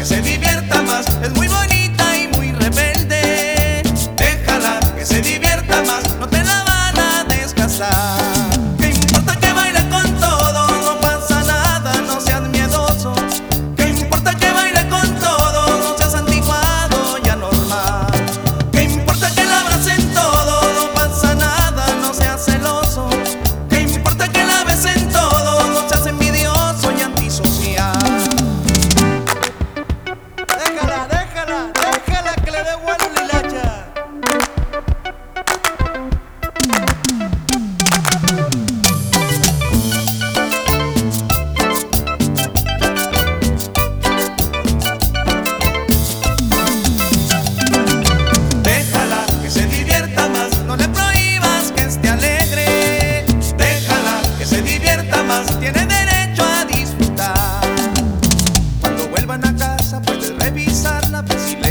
se divierta más. Es muy bonita y muy rebelde. Déjala que se divierta más, no te la van a desgastar. ¿Qué importa que baile con todo? No pasa nada, no seas miedoso. ¿Qué importa que baile con todo? No seas antiguado y anormal. ¿Qué importa que la abracen todo? No pasa nada, no seas celoso. ¿Qué importa que la besen todo? No seas envidioso y antisocial. Déjala que le dé vuelo la hilacha. Déjala que se divierta más, no le prohíbas que esté alegre. Déjala que se divierta más, tiene derecho a disfrutar. Cuando vuelvan a casa puedes revisarla, pues si le